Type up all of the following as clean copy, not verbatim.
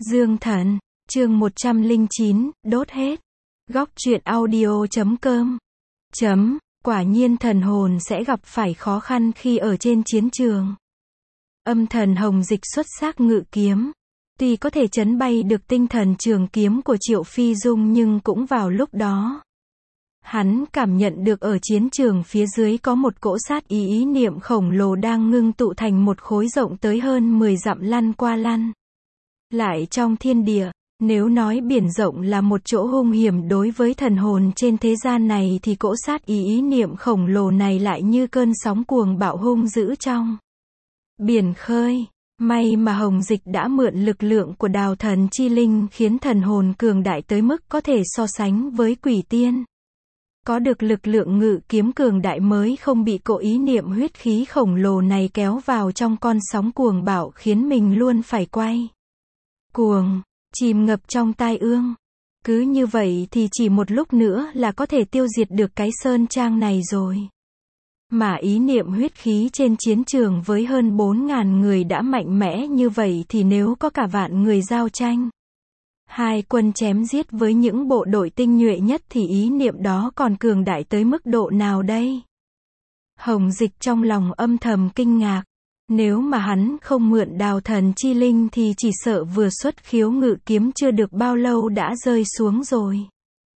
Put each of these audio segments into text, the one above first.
Dương Thần, chương 109, đốt hết. Góc truyện audio.com. Quả nhiên thần hồn sẽ gặp phải khó khăn khi ở trên chiến trường. Âm thần Hồng Dịch xuất sắc ngự kiếm. Tuy có thể chấn bay được tinh thần trường kiếm của Triệu Phi Dung nhưng cũng vào lúc đó. Hắn cảm nhận được ở chiến trường phía dưới có một cỗ sát ý niệm khổng lồ đang ngưng tụ thành một khối rộng tới hơn 10 dặm lăn qua lăn lại trong thiên địa. Nếu nói biển rộng là một chỗ hung hiểm đối với thần hồn trên thế gian này thì cỗ sát ý niệm khổng lồ này lại như cơn sóng cuồng bạo hung dữ trong biển khơi. May mà Hồng Dịch đã mượn lực lượng của Đào Thần Chi Linh khiến thần hồn cường đại tới mức có thể so sánh với quỷ tiên. Có được lực lượng ngự kiếm cường đại mới không bị cỗ ý niệm huyết khí khổng lồ này kéo vào trong con sóng cuồng bạo khiến mình luôn phải quay cuồng, chìm ngập trong tai ương. Cứ như vậy thì chỉ một lúc nữa là có thể tiêu diệt được cái sơn trang này rồi. Mà ý niệm huyết khí trên chiến trường với hơn 4.000 người đã mạnh mẽ như vậy thì nếu có cả vạn người giao tranh, hai quân chém giết với những bộ đội tinh nhuệ nhất thì ý niệm đó còn cường đại tới mức độ nào đây? Hồng Dịch trong lòng âm thầm kinh ngạc. Nếu mà hắn không mượn Đào Thần Chi Linh thì chỉ sợ vừa xuất khiếu ngự kiếm chưa được bao lâu đã rơi xuống rồi.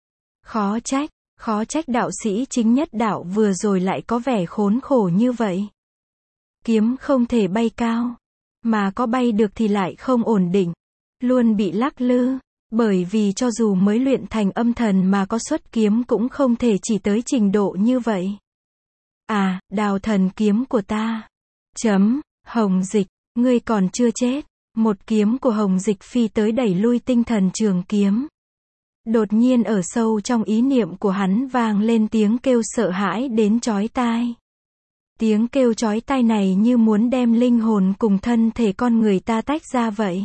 Khó trách đạo sĩ chính nhất đạo vừa rồi lại có vẻ khốn khổ như vậy. Kiếm không thể bay cao, mà có bay được thì lại không ổn định, luôn bị lắc lư, bởi vì cho dù mới luyện thành âm thần mà có xuất kiếm cũng không thể chỉ tới trình độ như vậy. À, Đào Thần kiếm của ta. Hồng Dịch, ngươi còn chưa chết. Một kiếm của Hồng Dịch phi tới đẩy lui tinh thần trường kiếm. Đột nhiên ở sâu trong ý niệm của hắn vang lên tiếng kêu sợ hãi đến chói tai. Tiếng kêu chói tai này như muốn đem linh hồn cùng thân thể con người ta tách ra vậy.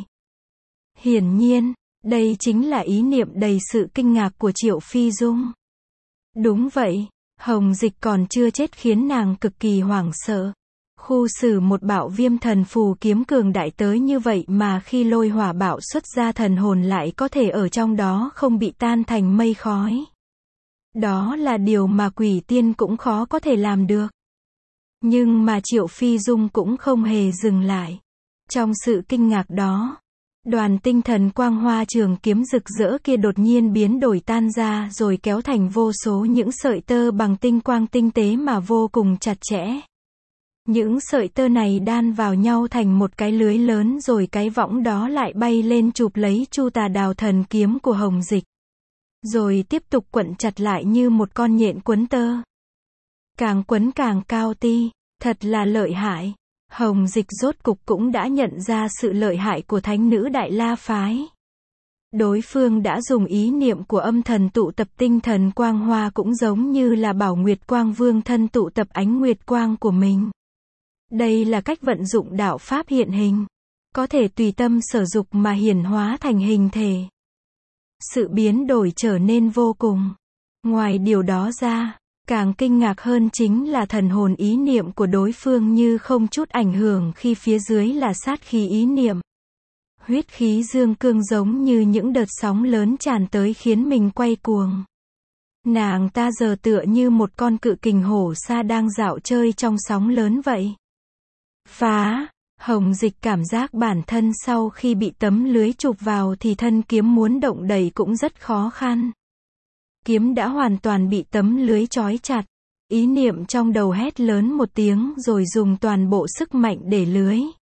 Hiển nhiên, đây chính là ý niệm đầy sự kinh ngạc của Triệu Phi Dung. Đúng vậy, Hồng Dịch còn chưa chết khiến nàng cực kỳ hoảng sợ. Khu xử một bạo viêm thần phù kiếm cường đại tới như vậy mà khi lôi hỏa bạo xuất ra thần hồn lại có thể ở trong đó không bị tan thành mây khói. Đó là điều mà quỷ tiên cũng khó có thể làm được. Nhưng mà Triệu Phi Dung cũng không hề dừng lại. Trong sự kinh ngạc đó, đoàn tinh thần quang hoa trường kiếm rực rỡ kia đột nhiên biến đổi tan ra rồi kéo thành vô số những sợi tơ bằng tinh quang tinh tế mà vô cùng chặt chẽ. Những sợi tơ này đan vào nhau thành một cái lưới lớn rồi cái võng đó lại bay lên chụp lấy chu tà Đào Thần kiếm của Hồng Dịch. Rồi tiếp tục quận chặt lại như một con nhện quấn tơ. Càng quấn càng cao ti, thật là lợi hại. Hồng Dịch rốt cục cũng đã nhận ra sự lợi hại của thánh nữ Đại La Phái. Đối phương đã dùng ý niệm của âm thần tụ tập tinh thần quang hoa cũng giống như là Bảo Nguyệt Quang Vương thân tụ tập ánh nguyệt quang của mình. Đây là cách vận dụng đạo pháp hiện hình. Có thể tùy tâm sở dục mà hiển hóa thành hình thể. Sự biến đổi trở nên vô cùng. Ngoài điều đó ra, càng kinh ngạc hơn chính là thần hồn ý niệm của đối phương như không chút ảnh hưởng khi phía dưới là sát khí ý niệm. Huyết khí dương cương giống như những đợt sóng lớn tràn tới khiến mình quay cuồng. Nàng ta giờ tựa như một con cự kình hổ sa đang dạo chơi trong sóng lớn vậy. Phá! Hồng Dịch cảm giác bản thân sau khi bị tấm lưới chụp vào thì thân kiếm muốn động đẩy cũng rất khó khăn. Kiếm đã hoàn toàn bị tấm lưới trói chặt. Ý niệm trong đầu hét lớn một tiếng rồi dùng toàn bộ sức mạnh để lưới.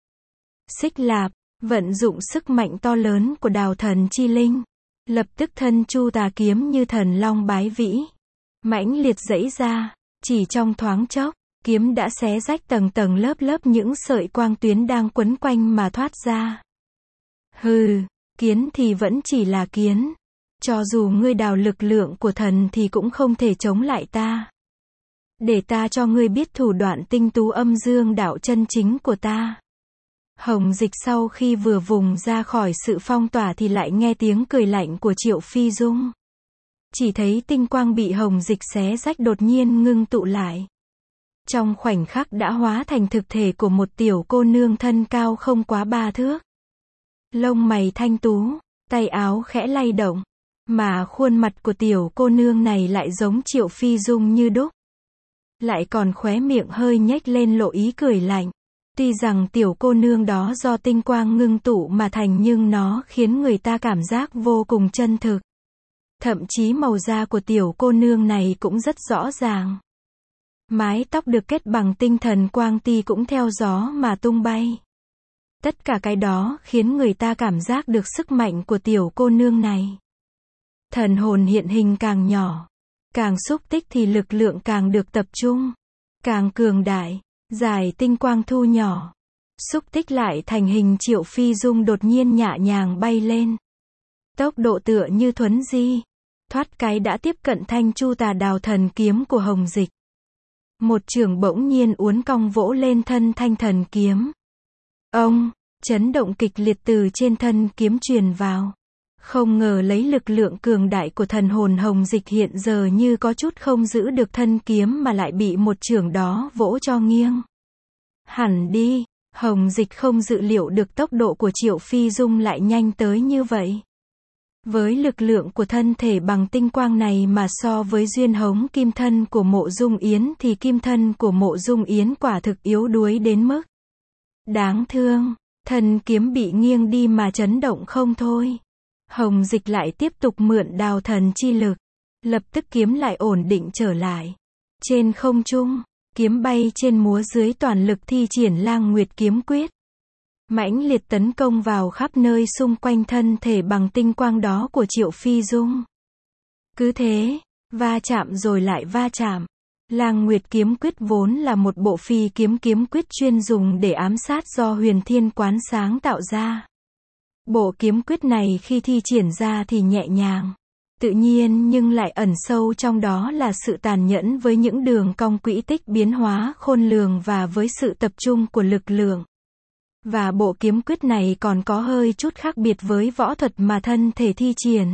Xích Lạp, vận dụng sức mạnh to lớn của Đào Thần Chi Linh. Lập tức thân chu tà kiếm như thần long bái vĩ. Mãnh liệt giãy ra, chỉ trong thoáng chốc. Kiếm đã xé rách tầng tầng lớp lớp những sợi quang tuyến đang quấn quanh mà thoát ra. Hừ, kiến thì vẫn chỉ là kiến. Cho dù ngươi đào lực lượng của thần thì cũng không thể chống lại ta. Để ta cho ngươi biết thủ đoạn tinh tú âm dương đạo chân chính của ta. Hồng Dịch sau khi vừa vùng ra khỏi sự phong tỏa thì lại nghe tiếng cười lạnh của Triệu Phi Dung. Chỉ thấy tinh quang bị Hồng Dịch xé rách đột nhiên ngưng tụ lại. Trong khoảnh khắc đã hóa thành thực thể của một tiểu cô nương thân cao không quá 3 thước. Lông mày thanh tú, tay áo khẽ lay động. Mà khuôn mặt của tiểu cô nương này lại giống Triệu Phi Dung như đúc. Lại còn khóe miệng hơi nhếch lên lộ ý cười lạnh. Tuy rằng tiểu cô nương đó do tinh quang ngưng tụ mà thành nhưng nó khiến người ta cảm giác vô cùng chân thực. Thậm chí màu da của tiểu cô nương này cũng rất rõ ràng. Mái tóc được kết bằng tinh thần quang ti cũng theo gió mà tung bay. Tất cả cái đó khiến người ta cảm giác được sức mạnh của tiểu cô nương này. Thần hồn hiện hình càng nhỏ, càng xúc tích thì lực lượng càng được tập trung, càng cường đại, giải tinh quang thu nhỏ, xúc tích lại thành hình Triệu Phi Dung đột nhiên nhẹ nhàng bay lên. Tốc độ tựa như thuấn di, thoát cái đã tiếp cận thanh chu tà đào thần kiếm của Hồng Dịch. Một chưởng bỗng nhiên uốn cong vỗ lên thân thanh thần kiếm. Ông, chấn động kịch liệt từ trên thân kiếm truyền vào. Không ngờ lấy lực lượng cường đại của thần hồn Hồng Dịch hiện giờ như có chút không giữ được thân kiếm mà lại bị một chưởng đó vỗ cho nghiêng. Hẳn đi, Hồng Dịch không dự liệu được tốc độ của Triệu Phi Dung lại nhanh tới như vậy. Với lực lượng của thân thể bằng tinh quang này mà so với duyên hống kim thân của Mộ Dung Yến thì kim thân của Mộ Dung Yến quả thực yếu đuối đến mức đáng thương, thân kiếm bị nghiêng đi mà chấn động không thôi. Hồng Dịch lại tiếp tục mượn đào thần chi lực, lập tức kiếm lại ổn định trở lại. Trên không trung, kiếm bay trên múa dưới toàn lực thi triển Lang Nguyệt kiếm quyết. Mãnh liệt tấn công vào khắp nơi xung quanh thân thể bằng tinh quang đó của Triệu Phi Dung. Cứ thế, va chạm rồi lại va chạm. Lang Nguyệt kiếm quyết vốn là một bộ phi kiếm kiếm quyết chuyên dùng để ám sát do Huyền Thiên Quán sáng tạo ra. Bộ kiếm quyết này khi thi triển ra thì nhẹ nhàng, tự nhiên nhưng lại ẩn sâu trong đó là sự tàn nhẫn với những đường cong quỹ tích biến hóa khôn lường và với sự tập trung của lực lượng. Và bộ kiếm quyết này còn có hơi chút khác biệt với võ thuật mà thân thể thi triển.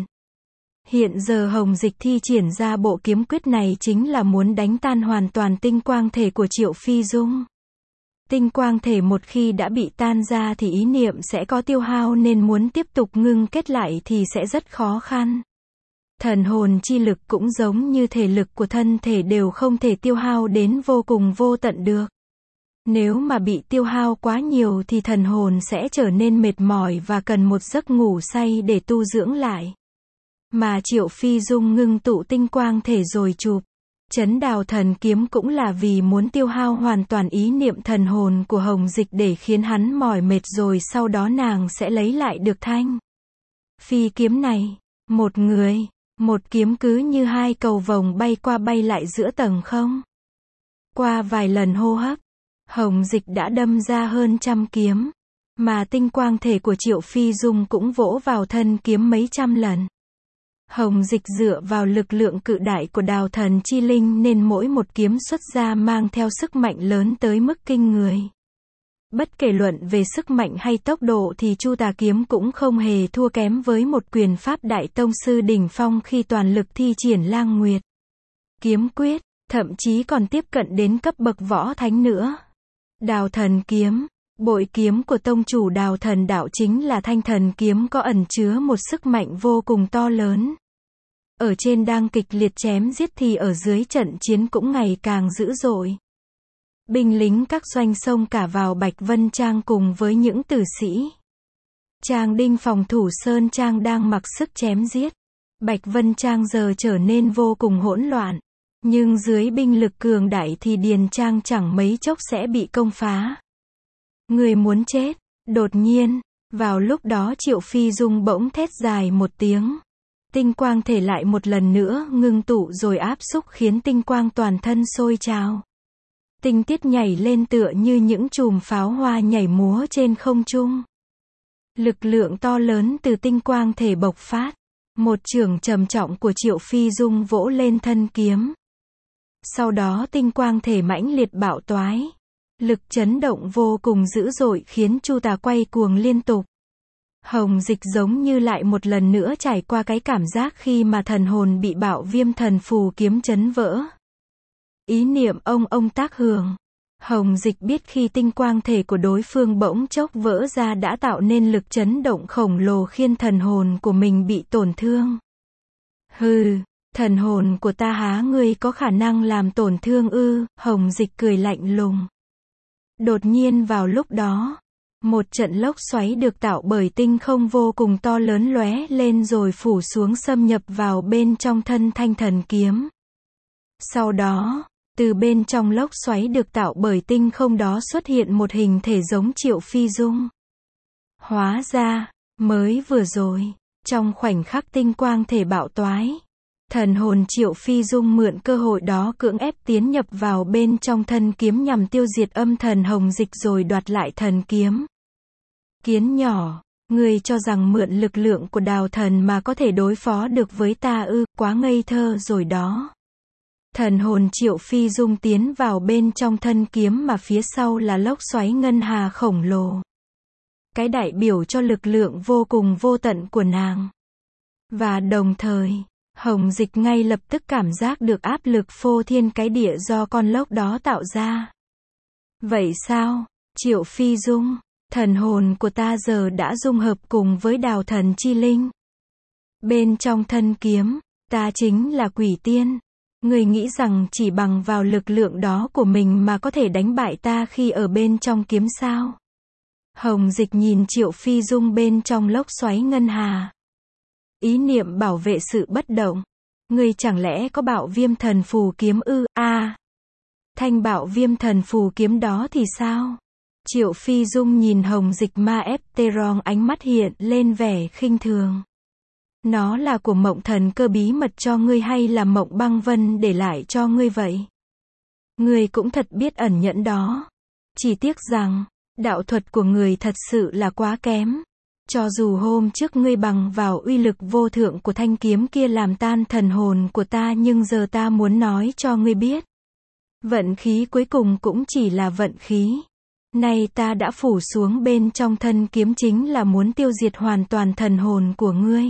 Hiện giờ Hồng Dịch thi triển ra bộ kiếm quyết này chính là muốn đánh tan hoàn toàn tinh quang thể của Triệu Phi Dung. Tinh quang thể một khi đã bị tan ra thì ý niệm sẽ có tiêu hao nên muốn tiếp tục ngưng kết lại thì sẽ rất khó khăn. Thần hồn chi lực cũng giống như thể lực của thân thể đều không thể tiêu hao đến vô cùng vô tận được. Nếu mà bị tiêu hao quá nhiều thì thần hồn sẽ trở nên mệt mỏi và cần một giấc ngủ say để tu dưỡng lại. Mà Triệu Phi Dung ngưng tụ tinh quang thể rồi chụp chấn đào thần kiếm cũng là vì muốn tiêu hao hoàn toàn ý niệm thần hồn của Hồng Dịch để khiến hắn mỏi mệt rồi sau đó nàng sẽ lấy lại được thanh phi kiếm này. Một người, một kiếm cứ như hai cầu vồng bay qua bay lại giữa tầng không. Qua vài lần hô hấp, Hồng Dịch đã đâm ra hơn 100 kiếm, mà tinh quang thể của Triệu Phi Dung cũng vỗ vào thân kiếm mấy trăm lần. Hồng Dịch dựa vào lực lượng cự đại của đào thần chi linh nên mỗi một kiếm xuất ra mang theo sức mạnh lớn tới mức kinh người. Bất kể luận về sức mạnh hay tốc độ thì Chu Tà kiếm cũng không hề thua kém với một quyền pháp đại tông sư đỉnh phong khi toàn lực thi triển Lang Nguyệt kiếm quyết, thậm chí còn tiếp cận đến cấp bậc võ thánh nữa. Đào thần kiếm, bội kiếm của tông chủ Đào Thần đạo chính là thanh thần kiếm có ẩn chứa một sức mạnh vô cùng to lớn. Ở trên đang kịch liệt chém giết thì ở dưới trận chiến cũng ngày càng dữ dội. Binh lính các doanh xông cả vào Bạch Vân Trang cùng với những tử sĩ Trang Đinh phòng thủ Sơn Trang đang mặc sức chém giết. Bạch Vân Trang giờ trở nên vô cùng hỗn loạn. Nhưng dưới binh lực cường đại thì Điền Trang chẳng mấy chốc sẽ bị công phá. Người muốn chết. Đột nhiên, vào lúc đó Triệu Phi Dung bỗng thét dài một tiếng. Tinh quang thể lại một lần nữa ngưng tụ rồi áp xúc khiến tinh quang toàn thân sôi trào. Tinh tiết nhảy lên tựa như những chùm pháo hoa nhảy múa trên không trung. Lực lượng to lớn từ tinh quang thể bộc phát. Một chưởng trầm trọng của Triệu Phi Dung vỗ lên thân kiếm. Sau đó tinh quang thể mãnh liệt bạo toái. Lực chấn động vô cùng dữ dội khiến Chu Tà quay cuồng liên tục. Hồng Dịch giống như lại một lần nữa trải qua cái cảm giác khi mà thần hồn bị bạo viêm thần phù kiếm chấn vỡ. Ý niệm ông tác hưởng. Hồng Dịch biết khi tinh quang thể của đối phương bỗng chốc vỡ ra đã tạo nên lực chấn động khổng lồ khiến thần hồn của mình bị tổn thương. Hừ, thần hồn của ta há ngươi có khả năng làm tổn thương ư? Hồng Dịch cười lạnh lùng. Đột nhiên vào lúc đó, một trận lốc xoáy được tạo bởi tinh không vô cùng to lớn lóe lên rồi phủ xuống xâm nhập vào bên trong thân thanh thần kiếm. Sau đó, từ bên trong lốc xoáy được tạo bởi tinh không đó xuất hiện một hình thể giống Triệu Phi Dung. Hóa ra, mới vừa rồi, trong khoảnh khắc tinh quang thể bạo toái, thần hồn Triệu Phi Dung mượn cơ hội đó cưỡng ép tiến nhập vào bên trong thân kiếm nhằm tiêu diệt âm thần Hồng Dịch rồi đoạt lại thần kiếm. Kiến nhỏ, ngươi cho rằng mượn lực lượng của đào thần mà có thể đối phó được với ta ư? Quá ngây thơ rồi đó. Thần hồn Triệu Phi Dung tiến vào bên trong thân kiếm mà phía sau là lốc xoáy ngân hà khổng lồ. Cái đại biểu cho lực lượng vô cùng vô tận của nàng. Và đồng thời, Hồng Dịch ngay lập tức cảm giác được áp lực phô thiên cái địa do con lốc đó tạo ra. Vậy sao, Triệu Phi Dung, thần hồn của ta giờ đã dung hợp cùng với đào thần chi linh. Bên trong thân kiếm, ta chính là quỷ tiên. Ngươi nghĩ rằng chỉ bằng vào lực lượng đó của mình mà có thể đánh bại ta khi ở bên trong kiếm sao? Hồng Dịch nhìn Triệu Phi Dung bên trong lốc xoáy ngân hà. Ý niệm bảo vệ sự bất động. Ngươi chẳng lẽ có Bạo Viêm Thần Phù kiếm ư? Thanh Bạo Viêm Thần Phù kiếm đó thì sao? Triệu Phi Dung nhìn Hồng Dịch ma ép Terong, ánh mắt hiện lên vẻ khinh thường. Nó là của Mộng Thần Cơ bí mật cho ngươi hay là Mộng Băng Vân để lại cho ngươi vậy? Ngươi cũng thật biết ẩn nhẫn đó. Chỉ tiếc rằng, đạo thuật của người thật sự là quá kém. Cho dù hôm trước ngươi bằng vào uy lực vô thượng của thanh kiếm kia làm tan thần hồn của ta, nhưng giờ ta muốn nói cho ngươi biết. Vận khí cuối cùng cũng chỉ là vận khí. Nay ta đã phủ xuống bên trong thân kiếm chính là muốn tiêu diệt hoàn toàn thần hồn của ngươi.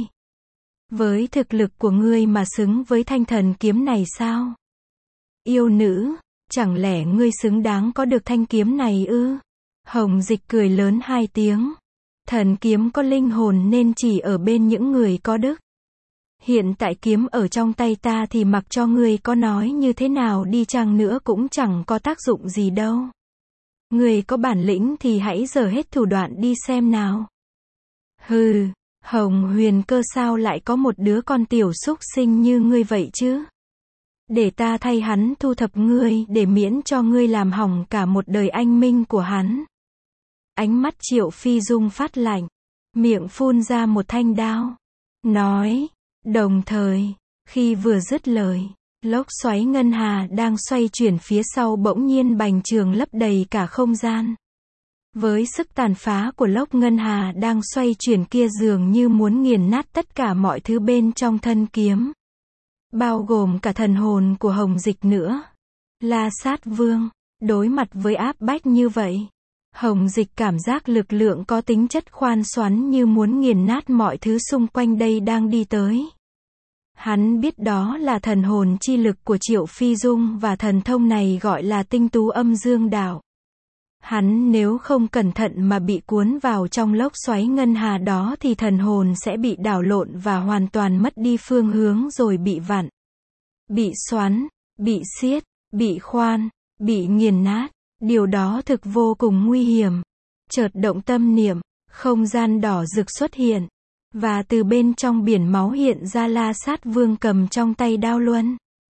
Với thực lực của ngươi mà xứng với thanh thần kiếm này sao? Yêu nữ, chẳng lẽ ngươi xứng đáng có được thanh kiếm này ư? Hồng Dịch cười lớn hai tiếng. Thần kiếm có linh hồn nên chỉ ở bên những người có đức. Hiện tại kiếm ở trong tay ta thì mặc cho ngươi có nói như thế nào đi chăng nữa cũng chẳng có tác dụng gì đâu. Ngươi có bản lĩnh thì hãy giở hết thủ đoạn đi xem nào. Hừ, Hồng Huyền Cơ sao lại có một đứa con tiểu súc sinh như ngươi vậy chứ? Để ta thay hắn thu thập ngươi để miễn cho ngươi làm hỏng cả một đời anh minh của hắn. Ánh mắt Triệu Phi Dung phát lạnh, miệng phun ra một thanh đao. Nói, đồng thời, khi vừa dứt lời, lốc xoáy ngân hà đang xoay chuyển phía sau bỗng nhiên bành trướng lấp đầy cả không gian. Với sức tàn phá của lốc ngân hà đang xoay chuyển kia dường như muốn nghiền nát tất cả mọi thứ bên trong thân kiếm. Bao gồm cả thần hồn của Hồng Dịch nữa. La Sát Vương, đối mặt với áp bách như vậy. Hồng Dịch cảm giác lực lượng có tính chất khoan xoắn như muốn nghiền nát mọi thứ xung quanh đây đang đi tới. Hắn biết đó là thần hồn chi lực của Triệu Phi Dung và thần thông này gọi là tinh tú âm dương đạo. Hắn nếu không cẩn thận mà bị cuốn vào trong lốc xoáy ngân hà đó thì thần hồn sẽ bị đảo lộn và hoàn toàn mất đi phương hướng rồi bị vặn, bị xoắn, bị siết, bị khoan, bị nghiền nát. Điều đó thực vô cùng nguy hiểm. Chợt động tâm niệm, không gian đỏ rực xuất hiện. Và từ bên trong biển máu hiện ra La Sát Vương cầm trong tay đao luân.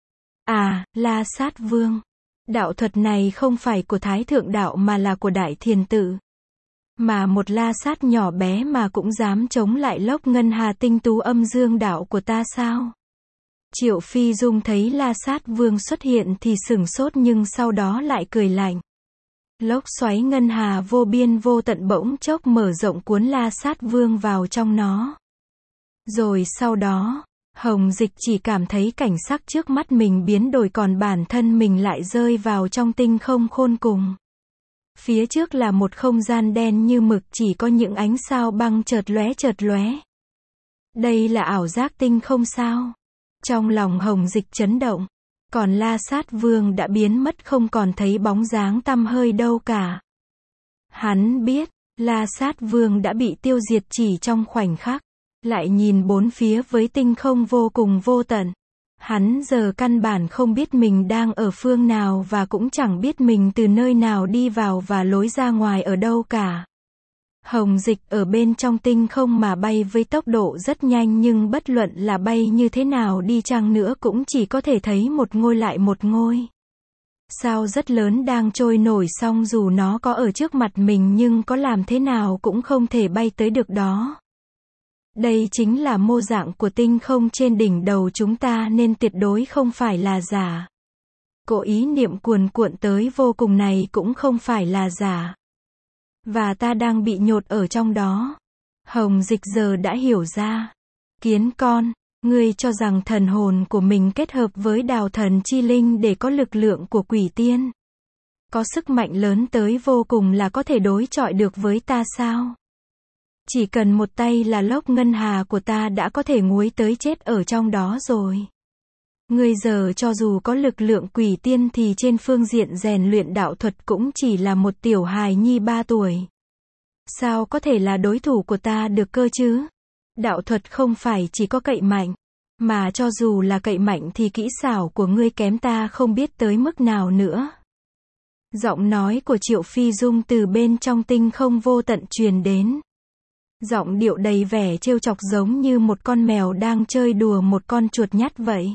La Sát Vương. Đạo thuật này không phải của Thái Thượng Đạo mà là của Đại Thiền Tự. Mà một La Sát nhỏ bé mà cũng dám chống lại lốc ngân hà tinh tú âm dương đạo của ta sao? Triệu Phi Dung thấy La Sát Vương xuất hiện thì sửng sốt nhưng sau đó lại cười lạnh. Lốc xoáy ngân hà vô biên vô tận bỗng chốc mở rộng cuốn La Sát Vương vào trong nó. Rồi sau đó, Hồng Dịch chỉ cảm thấy cảnh sắc trước mắt mình biến đổi còn bản thân mình lại rơi vào trong tinh không khôn cùng. Phía trước là một không gian đen như mực chỉ có những ánh sao băng chợt lóe. Đây là ảo giác tinh không sao? Trong lòng Hồng Dịch chấn động. Còn La Sát Vương đã biến mất không còn thấy bóng dáng tăm hơi đâu cả. Hắn biết, La Sát Vương đã bị tiêu diệt chỉ trong khoảnh khắc. Lại nhìn bốn phía với tinh không vô cùng vô tận. Hắn giờ căn bản không biết mình đang ở phương nào và cũng chẳng biết mình từ nơi nào đi vào và lối ra ngoài ở đâu cả. Hồng Dịch ở bên trong tinh không mà bay với tốc độ rất nhanh, nhưng bất luận là bay như thế nào đi chăng nữa cũng chỉ có thể thấy một ngôi lại một ngôi. Sao rất lớn đang trôi nổi, xong dù nó có ở trước mặt mình nhưng có làm thế nào cũng không thể bay tới được đó. Đây chính là mô dạng của tinh không trên đỉnh đầu chúng ta nên tuyệt đối không phải là giả. Cỗ ý niệm cuồn cuộn tới vô cùng này cũng không phải là giả. Và ta đang bị nhốt ở trong đó. Hồng Dịch giờ đã hiểu ra. Kiến con, ngươi cho rằng thần hồn của mình kết hợp với đào thần chi linh để có lực lượng của quỷ tiên. Có sức mạnh lớn tới vô cùng là có thể đối chọi được với ta sao? Chỉ cần một tay là lốc ngân hà của ta đã có thể nguối tới chết ở trong đó rồi. Ngươi giờ cho dù có lực lượng quỷ tiên thì trên phương diện rèn luyện đạo thuật cũng chỉ là một tiểu hài nhi 3 tuổi. Sao có thể là đối thủ của ta được cơ chứ? Đạo thuật không phải chỉ có cậy mạnh, mà cho dù là cậy mạnh thì kỹ xảo của ngươi kém ta không biết tới mức nào nữa. Giọng nói của Triệu Phi Dung từ bên trong tinh không vô tận truyền đến. Giọng điệu đầy vẻ trêu chọc giống như một con mèo đang chơi đùa một con chuột nhắt vậy.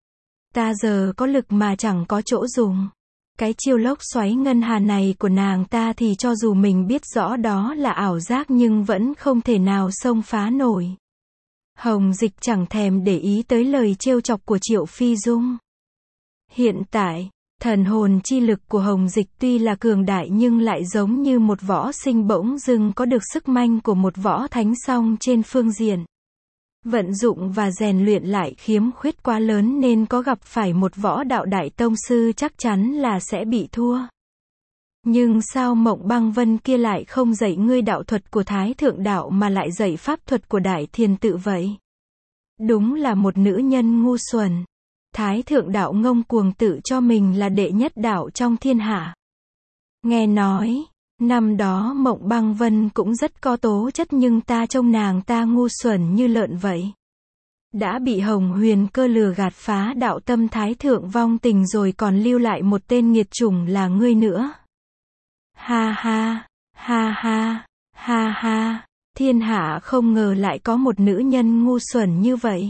Ta giờ có lực mà chẳng có chỗ dùng. Cái chiêu lốc xoáy ngân hà này của nàng ta thì cho dù mình biết rõ đó là ảo giác nhưng vẫn không thể nào xông phá nổi. Hồng Dịch chẳng thèm để ý tới lời trêu chọc của Triệu Phi Dung. Hiện tại, thần hồn chi lực của Hồng Dịch tuy là cường đại nhưng lại giống như một võ sinh bỗng dưng có được sức mạnh của một võ thánh song trên phương diện. Vận dụng và rèn luyện lại khiếm khuyết quá lớn nên có gặp phải một võ đạo đại tông sư chắc chắn là sẽ bị thua. Nhưng sao Mộng Băng Vân kia lại không dạy ngươi đạo thuật của Thái Thượng Đạo mà lại dạy pháp thuật của Đại Thiền Tự vậy? Đúng là một nữ nhân ngu xuẩn. Thái Thượng Đạo ngông cuồng tự cho mình là đệ nhất đạo trong thiên hạ. Nghe nói, năm đó Mộng Băng Vân cũng rất có tố chất nhưng ta trông nàng ta ngu xuẩn như lợn vậy. Đã bị Hồng Huyền Cơ lừa gạt phá đạo tâm Thái Thượng vong tình rồi còn lưu lại một tên nghiệt chủng là ngươi nữa. Ha ha, ha ha, ha ha, thiên hạ không ngờ lại có một nữ nhân ngu xuẩn như vậy.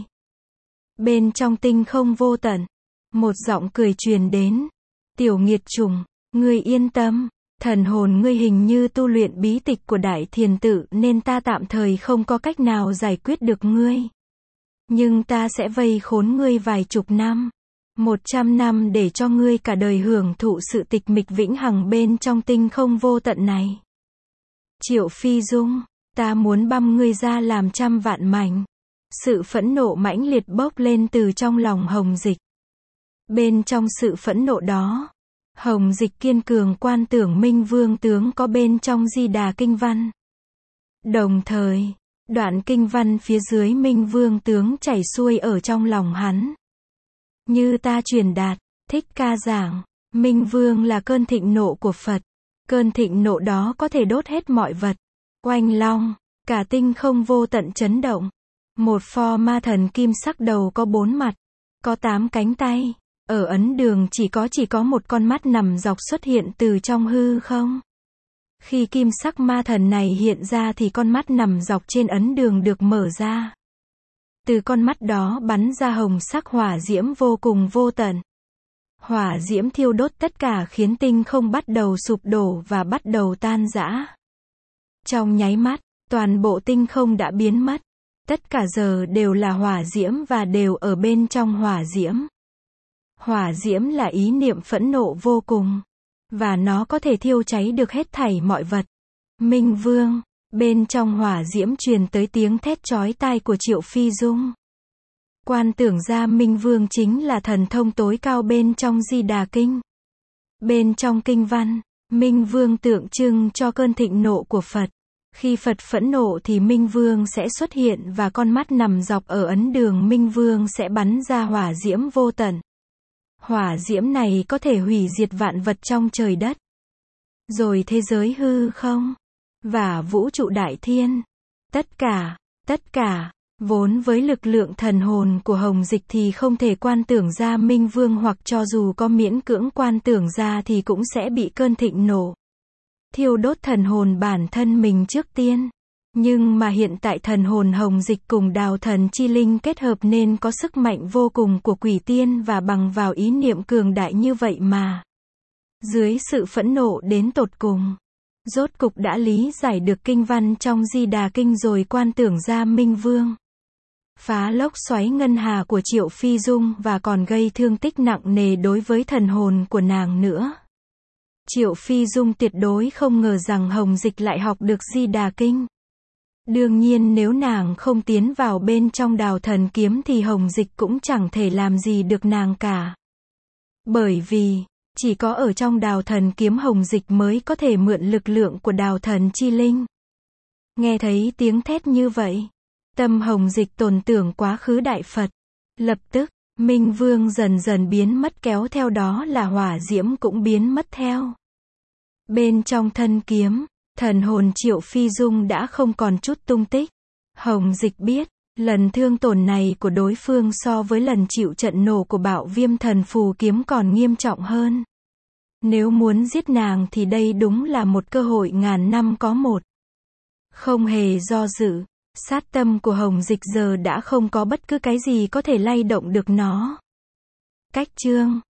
Bên trong tinh không vô tận, một giọng cười truyền đến. Tiểu nghiệt chủng, ngươi yên tâm, thần hồn ngươi hình như tu luyện bí tịch của Đại Thiền Tự nên ta tạm thời không có cách nào giải quyết được ngươi. Nhưng ta sẽ vây khốn ngươi vài chục năm, 100 năm để cho ngươi cả đời hưởng thụ sự tịch mịch vĩnh hằng bên trong tinh không vô tận này. Triệu Phi Dung, ta muốn băm ngươi ra làm trăm vạn mảnh. Sự phẫn nộ mãnh liệt bốc lên từ trong lòng Hồng Dịch. Bên trong sự phẫn nộ đó, Hồng Dịch kiên cường quan tưởng Minh Vương tướng có bên trong Di Đà Kinh Văn. Đồng thời, đoạn kinh văn phía dưới Minh Vương tướng chảy xuôi ở trong lòng hắn. Như ta truyền đạt, Thích Ca giảng, Minh Vương là cơn thịnh nộ của Phật. Cơn thịnh nộ đó có thể đốt hết mọi vật. Oanh long, cả tinh không vô tận chấn động. Một pho ma thần kim sắc đầu có 4 mặt, có 8 cánh tay. Ở ấn đường chỉ có một con mắt nằm dọc xuất hiện từ trong hư không. Khi kim sắc ma thần này hiện ra thì con mắt nằm dọc trên ấn đường được mở ra. Từ con mắt đó bắn ra hồng sắc hỏa diễm vô cùng vô tận. Hỏa diễm thiêu đốt tất cả khiến tinh không bắt đầu sụp đổ và bắt đầu tan rã. Trong nháy mắt, toàn bộ tinh không đã biến mất. Tất cả giờ đều là hỏa diễm và đều ở bên trong hỏa diễm. Hỏa diễm là ý niệm phẫn nộ vô cùng. Và nó có thể thiêu cháy được hết thảy mọi vật. Minh Vương, bên trong hỏa diễm truyền tới tiếng thét chói tai của Triệu Phi Dung. Quan tưởng ra Minh Vương chính là thần thông tối cao bên trong Di Đà Kinh. Bên trong kinh văn, Minh Vương tượng trưng cho cơn thịnh nộ của Phật. Khi Phật phẫn nộ thì Minh Vương sẽ xuất hiện và con mắt nằm dọc ở ấn đường Minh Vương sẽ bắn ra hỏa diễm vô tận. Hỏa diễm này có thể hủy diệt vạn vật trong trời đất. Rồi thế giới hư không. Và vũ trụ đại thiên. Tất cả, vốn với lực lượng thần hồn của Hồng Dịch thì không thể quan tưởng ra Minh Vương, hoặc cho dù có miễn cưỡng quan tưởng ra thì cũng sẽ bị cơn thịnh nộ thiêu đốt thần hồn bản thân mình trước tiên. Nhưng mà hiện tại thần hồn Hồng Dịch cùng Đào Thần Chi Linh kết hợp nên có sức mạnh vô cùng của quỷ tiên, và bằng vào ý niệm cường đại như vậy mà, dưới sự phẫn nộ đến tột cùng, rốt cục đã lý giải được kinh văn trong Di Đà Kinh rồi quan tưởng ra Minh Vương. Phá lốc xoáy ngân hà của Triệu Phi Dung và còn gây thương tích nặng nề đối với thần hồn của nàng nữa. Triệu Phi Dung tuyệt đối không ngờ rằng Hồng Dịch lại học được Di Đà Kinh. Đương nhiên nếu nàng không tiến vào bên trong Đào Thần Kiếm thì Hồng Dịch cũng chẳng thể làm gì được nàng cả. Bởi vì, chỉ có ở trong Đào Thần Kiếm Hồng Dịch mới có thể mượn lực lượng của Đào Thần Chi Linh. Nghe thấy tiếng thét như vậy, tâm Hồng Dịch tồn tưởng quá khứ Đại Phật. Lập tức, Minh Vương dần dần biến mất, kéo theo đó là hỏa diễm cũng biến mất theo. Bên trong thân kiếm, thần hồn Triệu Phi Dung đã không còn chút tung tích. Hồng Dịch biết, lần thương tổn này của đối phương so với lần chịu trận nổ của Bạo Viêm Thần Phù Kiếm còn nghiêm trọng hơn. Nếu muốn giết nàng thì đây đúng là một cơ hội ngàn năm có một. Không hề do dự, sát tâm của Hồng Dịch giờ đã không có bất cứ cái gì có thể lay động được nó. Cách chương